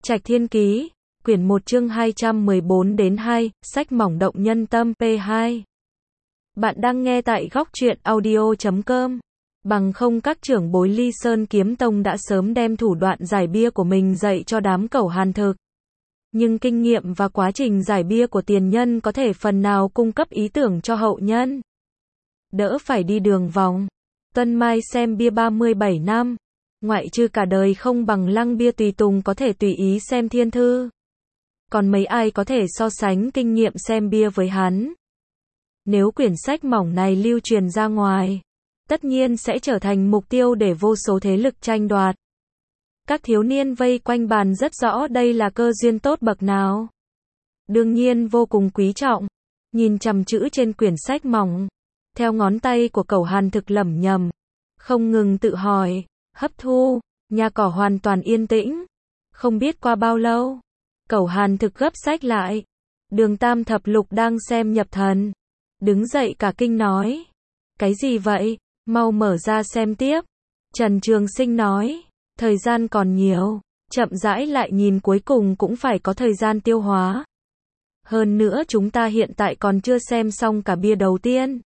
Trạch Thiên Ký, quyển 1 chương 214-2, sách mỏng động nhân tâm P2. Bạn đang nghe tại góc truyện audio.com. Bằng không các trưởng bối Ly Sơn Kiếm Tông đã sớm đem thủ đoạn giải bia của mình dạy cho đám cẩu hàn thực. Nhưng kinh nghiệm và quá trình giải bia của tiền nhân có thể phần nào cung cấp ý tưởng cho hậu nhân. Đỡ phải đi đường vòng. Tuân Mai xem bia 37 năm. Ngoại trừ cả đời không bằng Lăng Bia tùy tùng có thể tùy ý xem thiên thư. Còn mấy ai có thể so sánh kinh nghiệm xem bia với hắn. Nếu quyển sách mỏng này lưu truyền ra ngoài, tất nhiên sẽ trở thành mục tiêu để vô số thế lực tranh đoạt. Các thiếu niên vây quanh bàn rất rõ đây là cơ duyên tốt bậc nào. Đương nhiên vô cùng quý trọng. Nhìn chằm chữ trên quyển sách mỏng, theo ngón tay của cẩu hàn thực lẩm nhẩm, không ngừng tự hỏi, hấp thu, nhà cỏ hoàn toàn yên tĩnh. Không biết qua bao lâu, cẩu hàn thực gấp sách lại. Đường Tam Thập Lục đang xem nhập thần, đứng dậy cả kinh nói, cái gì vậy, mau mở ra xem tiếp. Trần Trường Sinh nói, thời gian còn nhiều, chậm rãi lại nhìn cuối cùng cũng phải có thời gian tiêu hóa. Hơn nữa chúng ta hiện tại còn chưa xem xong cả bia đầu tiên.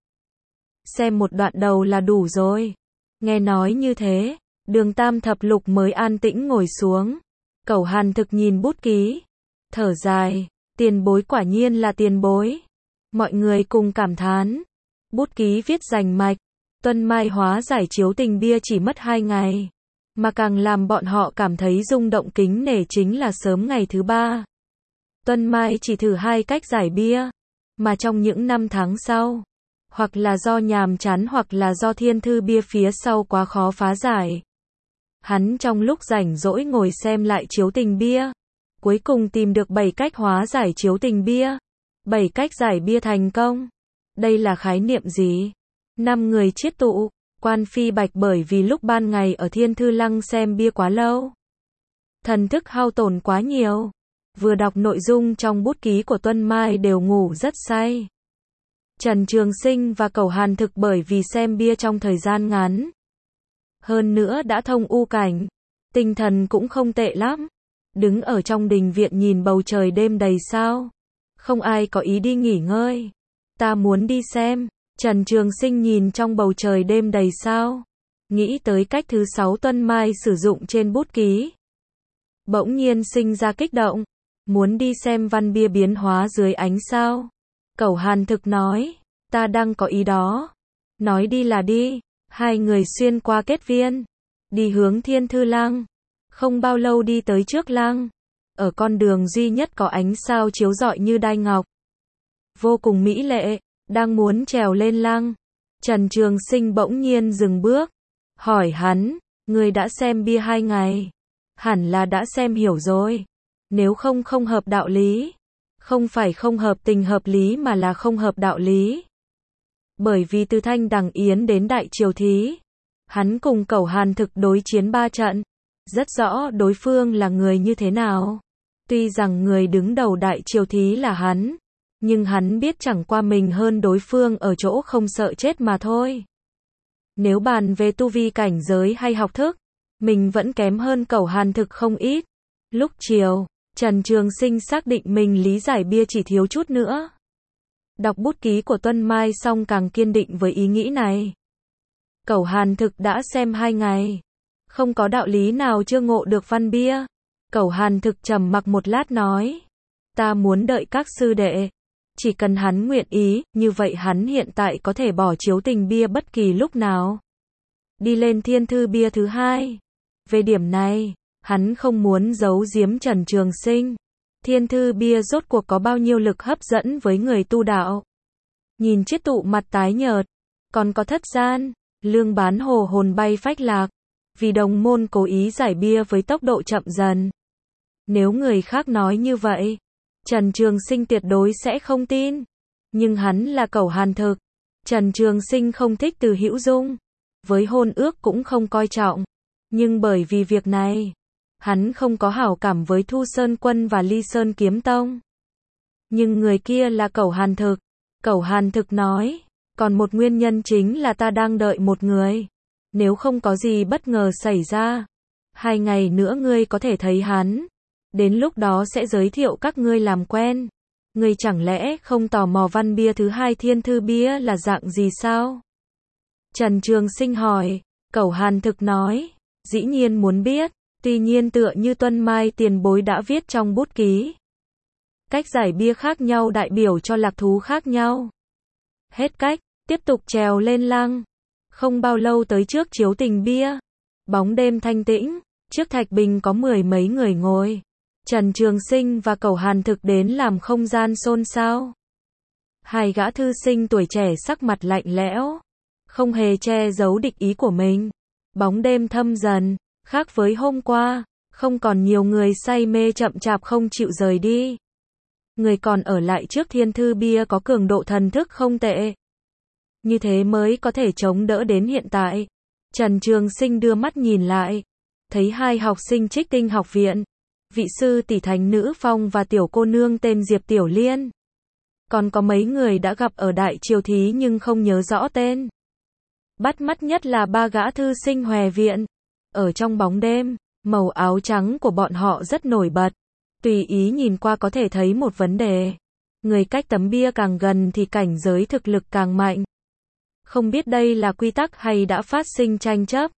Xem một đoạn đầu là đủ rồi. Nghe nói như thế, Đường Tam Thập Lục mới an tĩnh ngồi xuống. Cẩu hàn thực nhìn bút ký, thở dài, tiền bối quả nhiên là tiền bối. Mọi người cùng cảm thán. Bút ký viết rành mạch, Tuân Mai hóa giải chiếu tình bia chỉ mất 2 ngày. Mà càng làm bọn họ cảm thấy rung động kính nể chính là sớm ngày thứ 3. Tuân Mai chỉ thử 2 cách giải bia, mà trong những năm tháng sau, hoặc là do nhàm chán hoặc là do thiên thư bia phía sau quá khó phá giải. Hắn trong lúc rảnh rỗi ngồi xem lại chiếu tình bia, cuối cùng tìm được 7 cách hóa giải chiếu tình bia. 7 cách giải bia thành công. Đây là khái niệm gì? 5 người chiết tụ, Quan Phi Bạch bởi vì lúc ban ngày ở Thiên Thư Lăng xem bia quá lâu, thần thức hao tổn quá nhiều, vừa đọc nội dung trong bút ký của Tuân Mai đều ngủ rất say. Trần Trường Sinh và cẩu hàn thực bởi vì xem bia trong thời gian ngắn, hơn nữa đã thông u cảnh, tinh thần cũng không tệ lắm. Đứng ở trong đình viện nhìn bầu trời đêm đầy sao, không ai có ý đi nghỉ ngơi. Ta muốn đi xem. Trần Trường Sinh nhìn trong bầu trời đêm đầy sao, nghĩ tới cách thứ 6 Tuân Mai sử dụng trên bút ký. Bỗng nhiên sinh ra kích động, muốn đi xem văn bia biến hóa dưới ánh sao. Cẩu hàn thực nói, ta đang có ý đó. Nói đi là đi. Hai người xuyên qua kết viên, đi hướng Thiên Thư Lăng. Không bao lâu đi tới trước lăng, ở con đường duy nhất có ánh sao chiếu rọi như đai ngọc, vô cùng mỹ lệ. Đang muốn trèo lên lăng, Trần Trường Sinh bỗng nhiên dừng bước, hỏi hắn, ngươi đã xem bia 2 ngày, hẳn là đã xem hiểu rồi. Nếu không không hợp đạo lý, không phải không hợp tình hợp lý mà là không hợp đạo lý. Bởi vì từ Thanh Đằng Yến đến Đại Triều Thí, hắn cùng cẩu hàn thực đối chiến 3 trận, rất rõ đối phương là người như thế nào. Tuy rằng người đứng đầu Đại Triều Thí là hắn, nhưng hắn biết chẳng qua mình hơn đối phương ở chỗ không sợ chết mà thôi. Nếu bàn về tu vi cảnh giới hay học thức, mình vẫn kém hơn cẩu hàn thực không ít. Lúc chiều, Trần Trường Sinh xác định mình lý giải bia chỉ thiếu chút nữa. Đọc bút ký của Tuân Mai xong càng kiên định với ý nghĩ này. Cẩu hàn thực đã xem 2 ngày, không có đạo lý nào chưa ngộ được văn bia. Cẩu hàn thực trầm mặc một lát nói, ta muốn đợi các sư đệ. Chỉ cần hắn nguyện ý, như vậy hắn hiện tại có thể bỏ chiếu tình bia bất kỳ lúc nào. Đi lên thiên thư bia thứ 2. Về điểm này, hắn không muốn giấu giếm Trần Trường Sinh. Thiên thư bia rốt cuộc có bao nhiêu lực hấp dẫn với người tu đạo. Nhìn chiết tụ mặt tái nhợt, còn có Thất Gian, Lương Bán hồ hồn bay phách lạc. Vì đồng môn cố ý giải bia với tốc độ chậm dần. Nếu người khác nói như vậy, Trần Trường Sinh tuyệt đối sẽ không tin. Nhưng hắn là cẩu hàn thực. Trần Trường Sinh không thích Từ Hữu Dung, với hôn ước cũng không coi trọng. Nhưng bởi vì việc này, hắn không có hảo cảm với Thu Sơn Quân và Ly Sơn Kiếm Tông. Nhưng người kia là cẩu hàn thực. Cẩu hàn thực nói, còn một nguyên nhân chính là ta đang đợi một người. Nếu không có gì bất ngờ xảy ra, 2 ngày nữa ngươi có thể thấy hắn. Đến lúc đó sẽ giới thiệu các ngươi làm quen. Ngươi chẳng lẽ không tò mò văn bia thứ hai thiên thư bia là dạng gì sao? Trần Trường Sinh hỏi. Cẩu Hàn Thực nói. Dĩ nhiên muốn biết. Tuy nhiên tựa như Tuân Mai tiền bối đã viết trong bút ký. Cách giải bia khác nhau đại biểu cho lạc thú khác nhau. Hết cách, tiếp tục trèo lên lăng. Không bao lâu tới trước chiếu tình bia. Bóng đêm thanh tĩnh, trước thạch bình có 10 mấy người ngồi. Trần Trường Sinh và Cẩu Hàn Thực đến làm không gian xôn xao. Hai gã thư sinh tuổi trẻ sắc mặt lạnh lẽo, không hề che giấu địch ý của mình. Bóng đêm thâm dần, khác với hôm qua, không còn nhiều người say mê chậm chạp không chịu rời đi. Người còn ở lại trước thiên thư bia có cường độ thần thức không tệ. Như thế mới có thể chống đỡ đến hiện tại. Trần Trường Sinh đưa mắt nhìn lại, thấy hai học sinh Trích Tinh học viện, vị sư tỷ Thánh Nữ Phong và tiểu cô nương tên Diệp Tiểu Liên. Còn có mấy người đã gặp ở Đại Triều Thí nhưng không nhớ rõ tên. Bắt mắt nhất là ba gã thư sinh Hòe viện. Ở trong bóng đêm, màu áo trắng của bọn họ rất nổi bật. Tùy ý nhìn qua có thể thấy một vấn đề. Người cách tấm bia càng gần thì cảnh giới thực lực càng mạnh. Không biết đây là quy tắc hay đã phát sinh tranh chấp.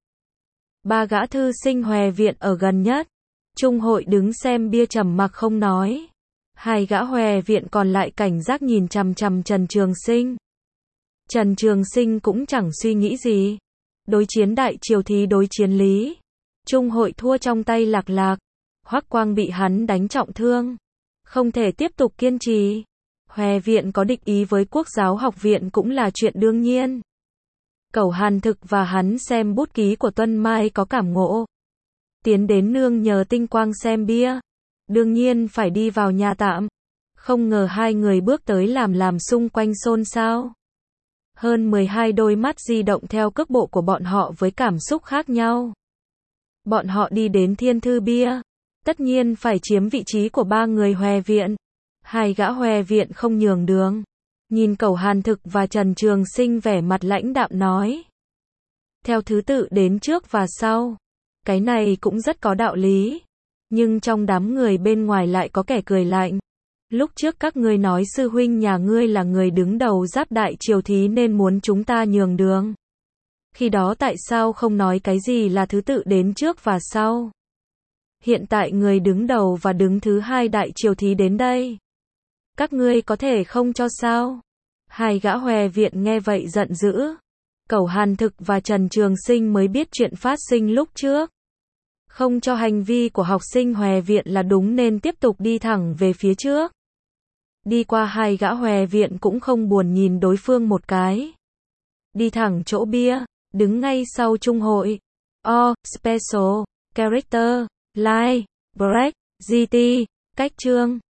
Ba gã thư sinh Hòe viện ở gần nhất. Trung hội đứng xem bia trầm mặc không nói. Hai gã Hòe viện còn lại cảnh giác nhìn chằm chằm Trần Trường Sinh. Trần Trường Sinh cũng chẳng suy nghĩ gì. Đối chiến Đại Triều Thí đối chiến lý. Trung hội thua trong tay Lạc Lạc. Hoắc Quang bị hắn đánh trọng thương. Không thể tiếp tục kiên trì. Hòe viện có địch ý với Quốc giáo học viện cũng là chuyện đương nhiên. Cẩu Hàn Thực và hắn xem bút ký của Tuân Mai có cảm ngộ. Tiến đến nương nhờ tinh quang xem bia. Đương nhiên phải đi vào nhà tạm. Không ngờ hai người bước tới làm xung quanh xôn xao. Hơn 12 đôi mắt di động theo cước bộ của bọn họ với cảm xúc khác nhau. Bọn họ đi đến thiên thư bia. Tất nhiên phải chiếm vị trí của ba người Hòe viện. Hai gã Hòe viện không nhường đường. Nhìn Cẩu Hàn Thực và Trần Trường Sinh vẻ mặt lãnh đạm nói. Theo thứ tự đến trước và sau. Cái này cũng rất có đạo lý. Nhưng trong đám người bên ngoài lại có kẻ cười lạnh. Lúc trước các ngươi nói sư huynh nhà ngươi là người đứng đầu giáp Đại Triều Thí nên muốn chúng ta nhường đường. Khi đó tại sao không nói cái gì là thứ tự đến trước và sau? Hiện tại người đứng đầu và đứng thứ hai Đại Triều Thí đến đây. Các ngươi có thể không cho sao? Hai gã Hòe viện nghe vậy giận dữ. Cẩu Hàn Thực và Trần Trường Sinh mới biết chuyện phát sinh lúc trước. Không cho hành vi của học sinh Hòe viện là đúng nên tiếp tục đi thẳng về phía trước. Đi qua hai gã Hòe viện cũng không buồn nhìn đối phương một cái. Đi thẳng chỗ bia, đứng ngay sau trung hội. Special, Character, Live, Break, GT, cách chương.